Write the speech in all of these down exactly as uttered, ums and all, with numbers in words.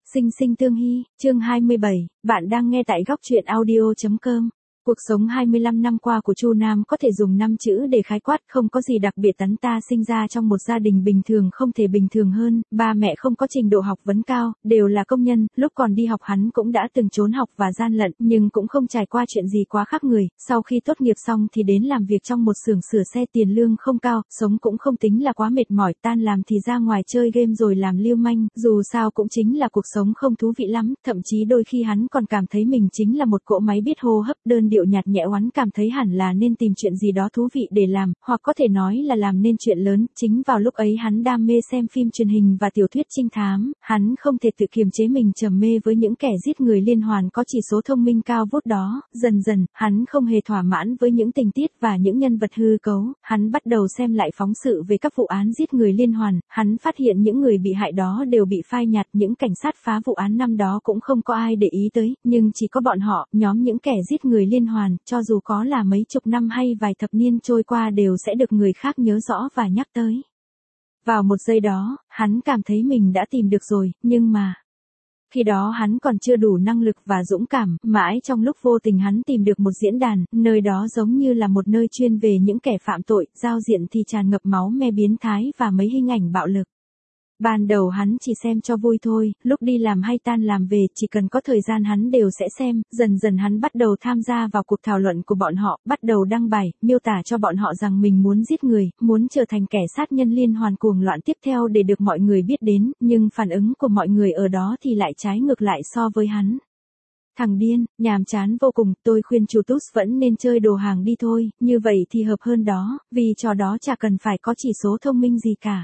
Sinh sinh tương hy, chương hai mươi bảy, bạn đang nghe tại góc truyện audio chấm com. Cuộc sống hai mươi lăm năm qua của Chu Nam có thể dùng năm chữ để khái quát, không có gì đặc biệt. Tấn ta sinh ra trong một gia đình bình thường không thể bình thường hơn, ba mẹ không có trình độ học vấn cao, đều là công nhân, lúc còn đi học hắn cũng đã từng trốn học và gian lận, nhưng cũng không trải qua chuyện gì quá khác người, sau khi tốt nghiệp xong thì đến làm việc trong một xưởng sửa xe, tiền lương không cao, sống cũng không tính là quá mệt mỏi, tan làm thì ra ngoài chơi game rồi làm lưu manh, dù sao cũng chính là cuộc sống không thú vị lắm, thậm chí đôi khi hắn còn cảm thấy mình chính là một cỗ máy biết hô hấp, đơn điệu nhạt nhẽo. Hắn cảm thấy hẳn là nên tìm chuyện gì đó thú vị để làm, hoặc có thể nói là làm nên chuyện lớn. Chính vào lúc ấy hắn đam mê xem phim truyền hình và tiểu thuyết trinh thám, hắn không thể tự kiềm chế mình trầm mê với những kẻ giết người liên hoàn có chỉ số thông minh cao vút đó. Dần dần, hắn không hề thỏa mãn với những tình tiết và những nhân vật hư cấu, hắn bắt đầu xem lại phóng sự về các vụ án giết người liên hoàn, hắn phát hiện những người bị hại đó đều bị phai nhạt, những cảnh sát phá vụ án năm đó cũng không có ai để ý tới, nhưng chỉ có bọn họ, nhóm những kẻ giết người liên hoàn, cho dù có là mấy chục năm hay vài thập niên trôi qua đều sẽ được người khác nhớ rõ và nhắc tới. Vào một giây đó, hắn cảm thấy mình đã tìm được rồi, nhưng mà... Khi đó hắn còn chưa đủ năng lực và dũng cảm, mãi trong lúc vô tình hắn tìm được một diễn đàn, nơi đó giống như là một nơi chuyên về những kẻ phạm tội, giao diện thì tràn ngập máu me biến thái và mấy hình ảnh bạo lực. Ban đầu hắn chỉ xem cho vui thôi, lúc đi làm hay tan làm về, chỉ cần có thời gian hắn đều sẽ xem, dần dần hắn bắt đầu tham gia vào cuộc thảo luận của bọn họ, bắt đầu đăng bài, miêu tả cho bọn họ rằng mình muốn giết người, muốn trở thành kẻ sát nhân liên hoàn cuồng loạn tiếp theo để được mọi người biết đến, nhưng phản ứng của mọi người ở đó thì lại trái ngược lại so với hắn. Thằng điên, nhàm chán vô cùng, tôi khuyên chú Tút vẫn nên chơi đồ hàng đi thôi, như vậy thì hợp hơn đó, vì trò đó chả cần phải có chỉ số thông minh gì cả.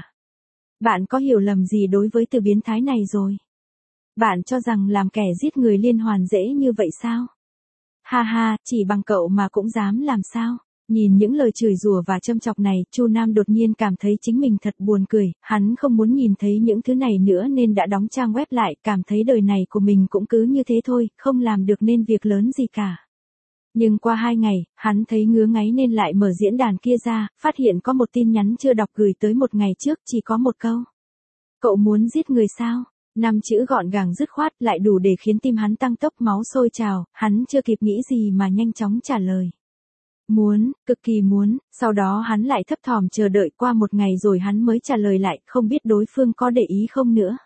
Bạn có hiểu lầm gì đối với từ biến thái này rồi? Bạn cho rằng làm kẻ giết người liên hoàn dễ như vậy sao? Ha ha, chỉ bằng cậu mà cũng dám làm sao? Nhìn những lời chửi rủa và châm chọc này, Chu Nam đột nhiên cảm thấy chính mình thật buồn cười, hắn không muốn nhìn thấy những thứ này nữa nên đã đóng trang web lại, cảm thấy đời này của mình cũng cứ như thế thôi, không làm được nên việc lớn gì cả. Nhưng qua hai ngày, hắn thấy ngứa ngáy nên lại mở diễn đàn kia ra, phát hiện có một tin nhắn chưa đọc gửi tới một ngày trước, chỉ có một câu. Cậu muốn giết người sao? Năm chữ gọn gàng dứt khoát, lại đủ để khiến tim hắn tăng tốc, máu sôi trào, hắn chưa kịp nghĩ gì mà nhanh chóng trả lời. Muốn, cực kỳ muốn, sau đó hắn lại thấp thỏm chờ đợi, qua một ngày rồi hắn mới trả lời lại, không biết đối phương có để ý không nữa.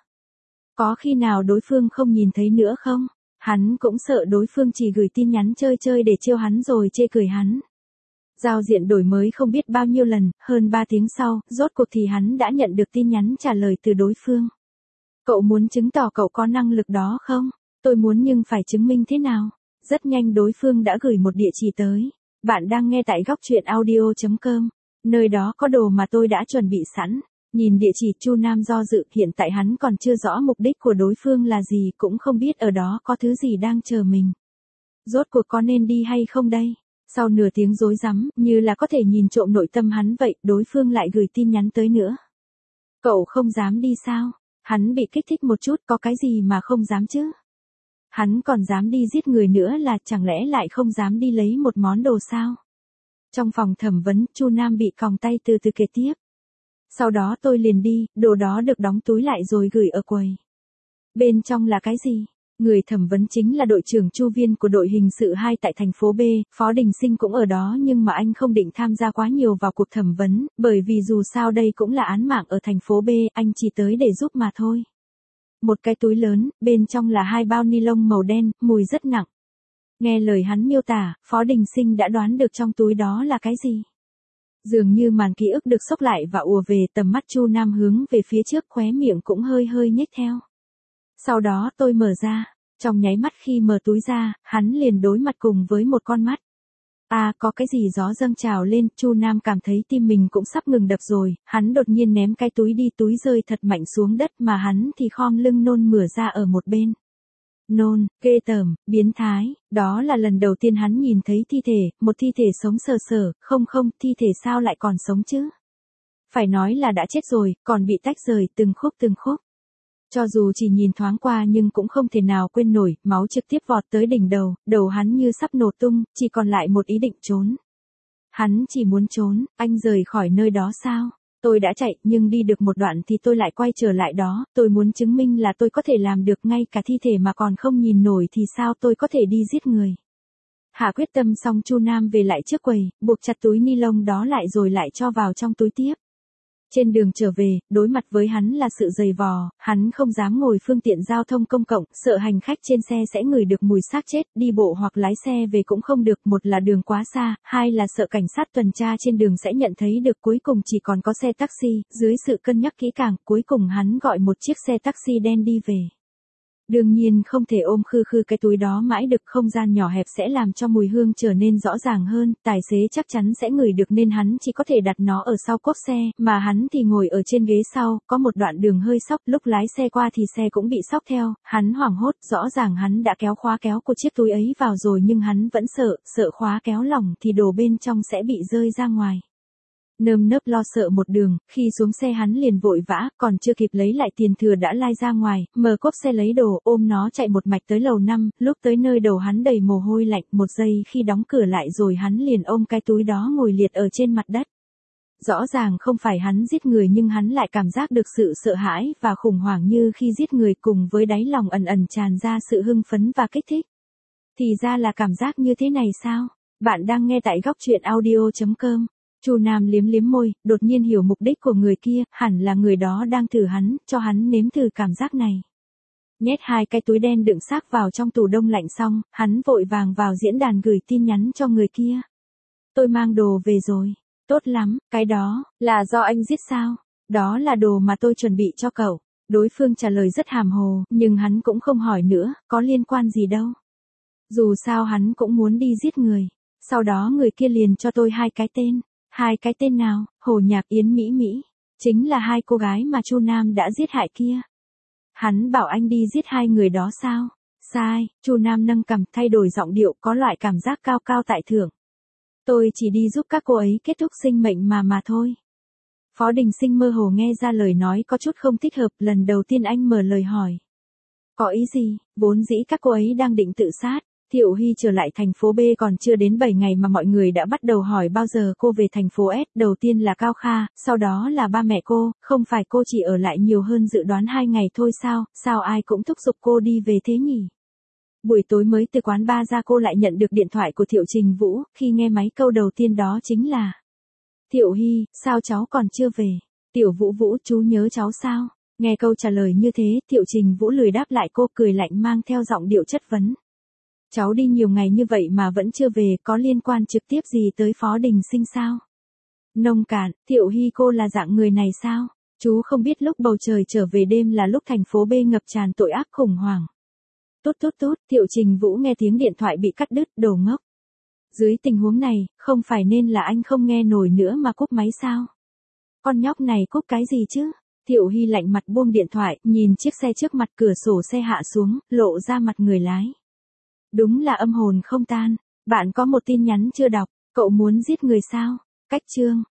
Có khi nào đối phương không nhìn thấy nữa không? Hắn cũng sợ đối phương chỉ gửi tin nhắn chơi chơi để trêu hắn rồi chê cười hắn. Giao diện đổi mới không biết bao nhiêu lần, hơn ba tiếng sau, rốt cuộc thì hắn đã nhận được tin nhắn trả lời từ đối phương. Cậu muốn chứng tỏ cậu có năng lực đó không? Tôi muốn, nhưng phải chứng minh thế nào? Rất nhanh đối phương đã gửi một địa chỉ tới. Bạn đang nghe tại góc truyện audio chấm com. Nơi đó có đồ mà tôi đã chuẩn bị sẵn. Nhìn địa chỉ, Chu Nam do dự, hiện tại hắn còn chưa rõ mục đích của đối phương là gì, cũng không biết ở đó có thứ gì đang chờ mình. Rốt cuộc có nên đi hay không đây? Sau nửa tiếng rối rắm, như là có thể nhìn trộm nội tâm hắn vậy, đối phương lại gửi tin nhắn tới nữa. Cậu không dám đi sao? Hắn bị kích thích một chút, có cái gì mà không dám chứ? Hắn còn dám đi giết người nữa là chẳng lẽ lại không dám đi lấy một món đồ sao? Trong phòng thẩm vấn, Chu Nam bị còng tay từ từ kể tiếp. Sau đó tôi liền đi, đồ đó được đóng túi lại rồi gửi ở quầy. Bên trong là cái gì? Người thẩm vấn chính là đội trưởng Chu Viên của đội hình sự hai tại thành phố B, Phó Đình Sinh cũng ở đó, nhưng mà anh không định tham gia quá nhiều vào cuộc thẩm vấn, bởi vì dù sao đây cũng là án mạng ở thành phố B, anh chỉ tới để giúp mà thôi. Một cái túi lớn, bên trong là hai bao ni lông màu đen, mùi rất nặng. Nghe lời hắn miêu tả, Phó Đình Sinh đã đoán được trong túi đó là cái gì. Dường như màn ký ức được xốc lại và ùa về, tầm mắt Chu Nam hướng về phía trước, khóe miệng cũng hơi hơi nhếch theo. Sau đó tôi mở ra, trong nháy mắt khi mở túi ra, hắn liền đối mặt cùng với một con mắt. À, có cái gì gió dâng trào lên, Chu Nam cảm thấy tim mình cũng sắp ngừng đập rồi, hắn đột nhiên ném cái túi đi, túi rơi thật mạnh xuống đất mà hắn thì khom lưng nôn mửa ra ở một bên. Nôn, ghê tởm, biến thái, đó là lần đầu tiên hắn nhìn thấy thi thể, một thi thể sống sờ sờ, không không, thi thể sao lại còn sống chứ? Phải nói là đã chết rồi, còn bị tách rời từng khúc từng khúc. Cho dù chỉ nhìn thoáng qua nhưng cũng không thể nào quên nổi, máu trực tiếp vọt tới đỉnh đầu, đầu hắn như sắp nổ tung, chỉ còn lại một ý định trốn. Hắn chỉ muốn trốn, anh rời khỏi nơi đó sao? Tôi đã chạy, nhưng đi được một đoạn thì tôi lại quay trở lại đó, tôi muốn chứng minh là tôi có thể làm được, ngay cả thi thể mà còn không nhìn nổi thì sao tôi có thể đi giết người. Hạ quyết tâm xong Chu Nam về lại trước quầy, buộc chặt túi ni lông đó lại rồi lại cho vào trong túi tiếp. Trên đường trở về, đối mặt với hắn là sự dày vò, hắn không dám ngồi phương tiện giao thông công cộng, sợ hành khách trên xe sẽ ngửi được mùi xác chết, đi bộ hoặc lái xe về cũng không được, một là đường quá xa, hai là sợ cảnh sát tuần tra trên đường sẽ nhận thấy được, cuối cùng chỉ còn có xe taxi, dưới sự cân nhắc kỹ càng, cuối cùng hắn gọi một chiếc xe taxi đen đi về. Đương nhiên không thể ôm khư khư cái túi đó mãi được, không gian nhỏ hẹp sẽ làm cho mùi hương trở nên rõ ràng hơn, tài xế chắc chắn sẽ ngửi được nên hắn chỉ có thể đặt nó ở sau cốp xe, mà hắn thì ngồi ở trên ghế sau, có một đoạn đường hơi xóc, lúc lái xe qua thì xe cũng bị xóc theo, hắn hoảng hốt, rõ ràng hắn đã kéo khóa kéo của chiếc túi ấy vào rồi nhưng hắn vẫn sợ, sợ khóa kéo lỏng thì đồ bên trong sẽ bị rơi ra ngoài. Nơm nớp lo sợ một đường, khi xuống xe hắn liền vội vã, còn chưa kịp lấy lại tiền thừa đã lai ra ngoài, mở cốp xe lấy đồ, ôm nó chạy một mạch tới lầu năm, lúc tới nơi đầu hắn đầy mồ hôi lạnh, một giây khi đóng cửa lại rồi hắn liền ôm cái túi đó ngồi liệt ở trên mặt đất. Rõ ràng không phải hắn giết người nhưng hắn lại cảm giác được sự sợ hãi và khủng hoảng như khi giết người, cùng với đáy lòng ẩn ẩn tràn ra sự hưng phấn và kích thích. Thì ra là cảm giác như thế này sao? Bạn đang nghe tại góc truyện audio chấm com. Chu Nam liếm liếm môi, đột nhiên hiểu mục đích của người kia, hẳn là người đó đang thử hắn, cho hắn nếm thử cảm giác này. Nhét hai cái túi đen đựng xác vào trong tủ đông lạnh xong, hắn vội vàng vào diễn đàn gửi tin nhắn cho người kia. Tôi mang đồ về rồi. Tốt lắm, cái đó, là do anh giết sao? Đó là đồ mà tôi chuẩn bị cho cậu. Đối phương trả lời rất hàm hồ, nhưng hắn cũng không hỏi nữa, có liên quan gì đâu. Dù sao hắn cũng muốn đi giết người. Sau đó người kia liền cho tôi hai cái tên. Hai cái tên nào? Hồ Nhạc Yến Mỹ Mỹ. Chính là hai cô gái mà Chu Nam đã giết hại kia. Hắn bảo anh đi giết hai người đó sao? Sai, Chu Nam nâng cằm thay đổi giọng điệu, có loại cảm giác cao cao tại thượng. Tôi chỉ đi giúp các cô ấy kết thúc sinh mệnh mà mà thôi. Phó Đình Sinh mơ hồ nghe ra lời nói có chút không thích hợp, lần đầu tiên anh mở lời hỏi. Có ý gì? Vốn dĩ các cô ấy đang định tự sát. Thiệu Hy trở lại thành phố B còn chưa đến bảy ngày mà mọi người đã bắt đầu hỏi bao giờ cô về thành phố S, đầu tiên là Cao Kha, sau đó là ba mẹ cô, không phải cô chỉ ở lại nhiều hơn dự đoán hai ngày thôi sao, sao ai cũng thúc giục cô đi về thế nhỉ? Buổi tối mới từ quán bar ra cô lại nhận được điện thoại của Thiệu Trình Vũ, khi nghe máy câu đầu tiên đó chính là: Thiệu Hy, sao cháu còn chưa về? Tiểu Vũ Vũ, chú nhớ cháu sao? Nghe câu trả lời như thế, Thiệu Trình Vũ lười đáp lại cô, cười lạnh mang theo giọng điệu chất vấn. Cháu đi nhiều ngày như vậy mà vẫn chưa về, có liên quan trực tiếp gì tới Phó Đình Sinh sao? Nông cạn, Thiệu Hy cô là dạng người này sao? Chú không biết lúc bầu trời trở về đêm là lúc thành phố B ngập tràn tội ác khủng hoảng. Tốt tốt tốt, Thiệu Trình Vũ nghe tiếng điện thoại bị cắt đứt, đồ ngốc. Dưới tình huống này, không phải nên là anh không nghe nổi nữa mà cúp máy sao? Con nhóc này cúp cái gì chứ? Thiệu Hy lạnh mặt buông điện thoại, nhìn chiếc xe trước mặt, cửa sổ xe hạ xuống, lộ ra mặt người lái. Đúng là âm hồn không tan. Bạn có một tin nhắn chưa đọc, cậu muốn giết người sao? Cách chương.